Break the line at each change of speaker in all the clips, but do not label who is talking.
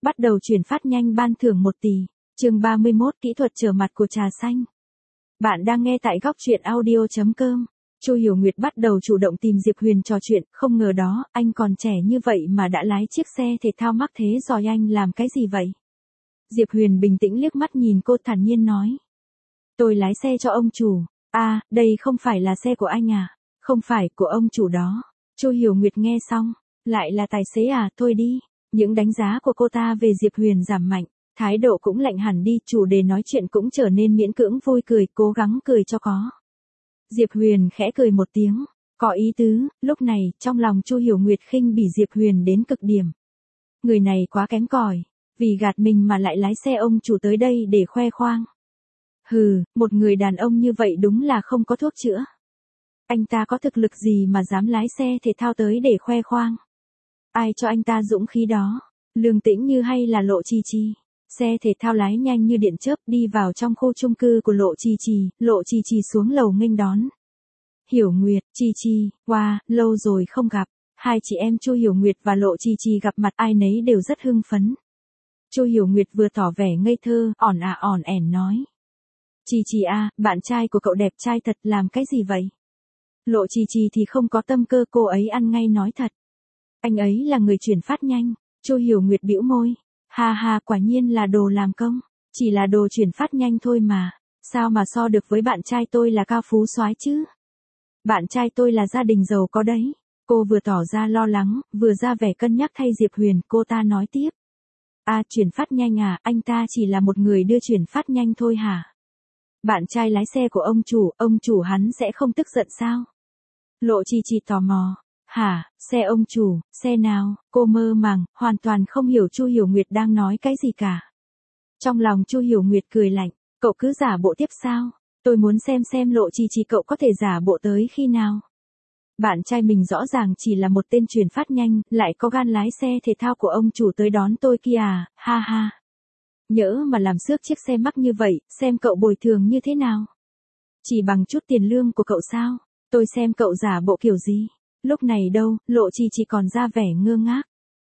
Bắt đầu chuyển phát nhanh ban thưởng 1 tỷ. Chương 31 kỹ thuật trở mặt của trà xanh. Bạn đang nghe tại góc truyện audio.com. Chu Hiểu Nguyệt bắt đầu chủ động tìm Diệp Huyền trò chuyện, không ngờ đó, anh còn trẻ như vậy mà đã lái chiếc xe thể thao mắc thế rồi, anh làm cái gì vậy? Diệp Huyền bình tĩnh liếc mắt nhìn cô, thản nhiên nói. Tôi lái xe cho ông chủ. À, đây không phải là xe của anh à? Không phải, của ông chủ đó. Chu Hiểu Nguyệt nghe xong, lại là tài xế à, thôi đi. Những đánh giá của cô ta về Diệp Huyền giảm mạnh, thái độ cũng lạnh hẳn đi, chủ đề nói chuyện cũng trở nên miễn cưỡng vui cười, cố gắng cười cho có. Diệp Huyền khẽ cười một tiếng, có ý tứ. Lúc này, trong lòng Chu Hiểu Nguyệt khinh bỉ Diệp Huyền đến cực điểm. Người này quá kém cỏi, vì gạt mình mà lại lái xe ông chủ tới đây để khoe khoang. Hừ, một người đàn ông như vậy đúng là không có thuốc chữa. Anh ta có thực lực gì mà dám lái xe thể thao tới để khoe khoang? Ai cho anh ta dũng khí đó? Lương Tĩnh Như hay là Lộ Chi Chi? Xe thể thao lái nhanh như điện chớp đi vào trong khu chung cư của Lộ Chi Chi, Lộ Chi Chi xuống lầu nghênh đón. Hiểu Nguyệt, Chi Chi, wow, lâu rồi không gặp. Hai chị em Chu Hiểu Nguyệt và Lộ Chi Chi gặp mặt ai nấy đều rất hưng phấn. Chu Hiểu Nguyệt vừa tỏ vẻ ngây thơ, ỏn ẻn nói. Chi Chi à, bạn trai của cậu đẹp trai thật, làm cái gì vậy? Lộ Chi Chi thì không có tâm cơ, cô ấy ăn ngay nói thật. Anh ấy là người chuyển phát nhanh. Chu Hiểu Nguyệt bĩu môi. Ha ha, quả nhiên là đồ làm công. Chỉ là đồ chuyển phát nhanh thôi mà. Sao mà so được với bạn trai tôi là cao phú soái chứ? Bạn trai tôi là gia đình giàu có đấy. Cô vừa tỏ ra lo lắng, vừa ra vẻ cân nhắc thay Diệp Huyền, cô ta nói tiếp. À, chuyển phát nhanh à, anh ta chỉ là một người đưa chuyển phát nhanh thôi hả? Bạn trai lái xe của ông chủ hắn sẽ không tức giận sao? Lộ Chi Chi tò mò. Hả, xe ông chủ, xe nào? Cô mơ màng, hoàn toàn không hiểu Chu Hiểu Nguyệt đang nói cái gì cả. Trong lòng Chu Hiểu Nguyệt cười lạnh, cậu cứ giả bộ tiếp sao? Tôi muốn xem Lộ Chi Chi cậu có thể giả bộ tới khi nào? Bạn trai mình rõ ràng chỉ là một tên chuyển phát nhanh, lại có gan lái xe thể thao của ông chủ tới đón tôi kia à, ha ha. Nhỡ mà làm xước chiếc xe mắc như vậy, xem cậu bồi thường như thế nào? Chỉ bằng chút tiền lương của cậu sao? Tôi xem cậu giả bộ kiểu gì? Lúc này đâu, Lộ Chi Chi còn ra vẻ ngơ ngác.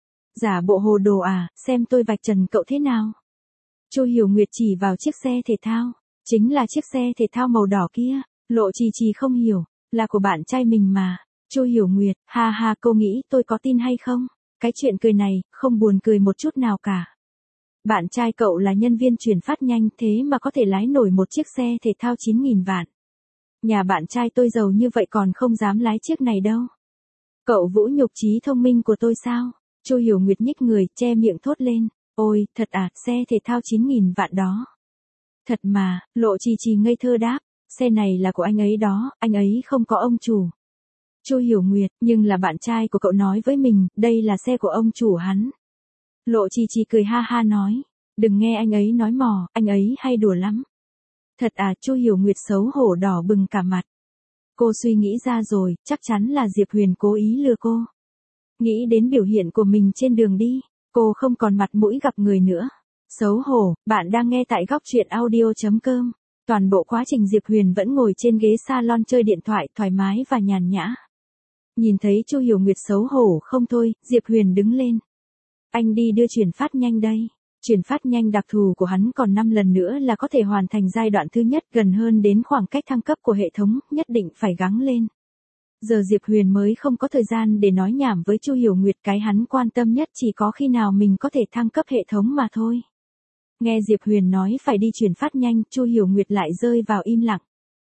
Giả bộ hồ đồ à, xem tôi vạch trần cậu thế nào? Chu Hiểu Nguyệt chỉ vào chiếc xe thể thao, chính là chiếc xe thể thao màu đỏ kia. Lộ Chi Chi không hiểu, là của bạn trai mình mà. Chu Hiểu Nguyệt, ha ha, cô nghĩ tôi có tin hay không? Cái chuyện cười này, không buồn cười một chút nào cả. Bạn trai cậu là nhân viên chuyển phát nhanh, thế mà có thể lái nổi một chiếc xe thể thao 9.000 vạn. Nhà bạn trai tôi giàu như vậy còn không dám lái chiếc này đâu. Cậu vũ nhục trí thông minh của tôi sao? Chu Hiểu Nguyệt nhích người, che miệng thốt lên. Ôi, thật à, xe thể thao 9.000 vạn đó. Thật mà, Lộ Chi Chi ngây thơ đáp. Xe này là của anh ấy đó, anh ấy không có ông chủ. Chu Hiểu Nguyệt, nhưng là bạn trai của cậu nói với mình, đây là xe của ông chủ hắn. Lộ Chi Chi cười ha ha nói. Đừng nghe anh ấy nói mò, anh ấy hay đùa lắm. Thật à, Chu Hiểu Nguyệt xấu hổ đỏ bừng cả mặt. Cô suy nghĩ ra rồi, chắc chắn là Diệp Huyền cố ý lừa cô. Nghĩ đến biểu hiện của mình trên đường đi, cô không còn mặt mũi gặp người nữa. Xấu hổ, bạn đang nghe tại góc truyện audio.com. Toàn bộ quá trình Diệp Huyền vẫn ngồi trên ghế salon chơi điện thoại thoải mái và nhàn nhã. Nhìn thấy Chu Hiểu Nguyệt xấu hổ không thôi, Diệp Huyền đứng lên. Anh đi đưa chuyển phát nhanh đây. Chuyển phát nhanh đặc thù của hắn còn 5 lần nữa là có thể hoàn thành giai đoạn thứ nhất, gần hơn đến khoảng cách thăng cấp của hệ thống, nhất định phải gắng lên. Giờ Diệp Huyền mới không có thời gian để nói nhảm với Chu Hiểu Nguyệt, cái hắn quan tâm nhất chỉ có khi nào mình có thể thăng cấp hệ thống mà thôi. Nghe Diệp Huyền nói phải đi chuyển phát nhanh, Chu Hiểu Nguyệt lại rơi vào im lặng.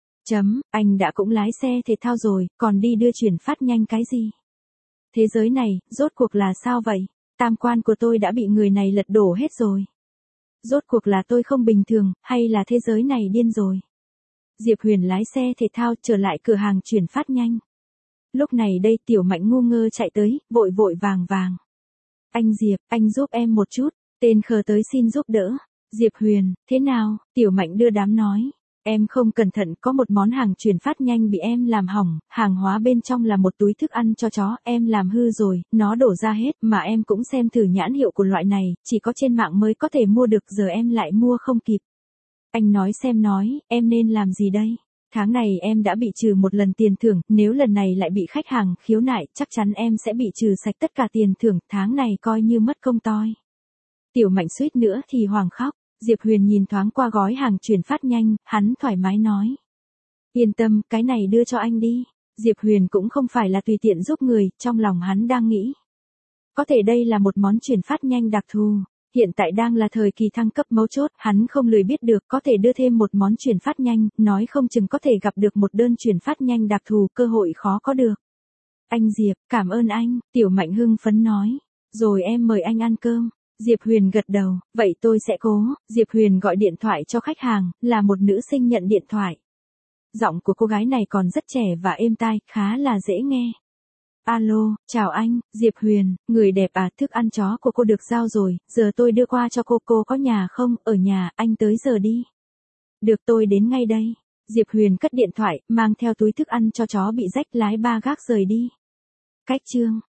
Anh đã cũng lái xe thể thao rồi, còn đi đưa chuyển phát nhanh cái gì? Thế giới này, rốt cuộc là sao vậy? Tam quan của tôi đã bị người này lật đổ hết rồi. Rốt cuộc là tôi không bình thường, hay là thế giới này điên rồi? Diệp Huyền lái xe thể thao trở lại cửa hàng chuyển phát nhanh. Lúc này đây Tiểu Mạnh ngu ngơ chạy tới, vội vội vàng vàng. Anh Diệp, anh giúp em một chút, tên khờ tới xin giúp đỡ. Diệp Huyền, thế nào? Tiểu Mạnh đưa đám nói. Em không cẩn thận có một món hàng chuyển phát nhanh bị em làm hỏng, hàng hóa bên trong là một túi thức ăn cho chó, em làm hư rồi, nó đổ ra hết, mà em cũng xem thử nhãn hiệu của loại này, chỉ có trên mạng mới có thể mua được, giờ em lại mua không kịp. Anh nói xem em nên làm gì đây? Tháng này em đã bị trừ một lần tiền thưởng, nếu lần này lại bị khách hàng khiếu nại, chắc chắn em sẽ bị trừ sạch tất cả tiền thưởng, tháng này coi như mất công toi. Tiểu Mạnh suýt nữa thì hoàng khóc. Diệp Huyền nhìn thoáng qua gói hàng chuyển phát nhanh, hắn thoải mái nói. Yên tâm, cái này đưa cho anh đi. Diệp Huyền cũng không phải là tùy tiện giúp người, trong lòng hắn đang nghĩ. Có thể đây là một món chuyển phát nhanh đặc thù. Hiện tại đang là thời kỳ thăng cấp mấu chốt, hắn không lười biết được có thể đưa thêm một món chuyển phát nhanh, nói không chừng có thể gặp được một đơn chuyển phát nhanh đặc thù, cơ hội khó có được. Anh Diệp, cảm ơn anh, Tiểu Mạnh hưng phấn nói. Rồi em mời anh ăn cơm. Diệp Huyền gật đầu, vậy tôi sẽ cố. Diệp Huyền gọi điện thoại cho khách hàng, là một nữ sinh nhận điện thoại. Giọng của cô gái này còn rất trẻ và êm tai, khá là dễ nghe. Alo, chào anh, Diệp Huyền, người đẹp à, thức ăn chó của cô được giao rồi, giờ tôi đưa qua cho cô có nhà không, ở nhà, anh tới giờ đi. Được, tôi đến ngay đây. Diệp Huyền cất điện thoại, mang theo túi thức ăn cho chó bị rách, lái ba gác rời đi. Cách chương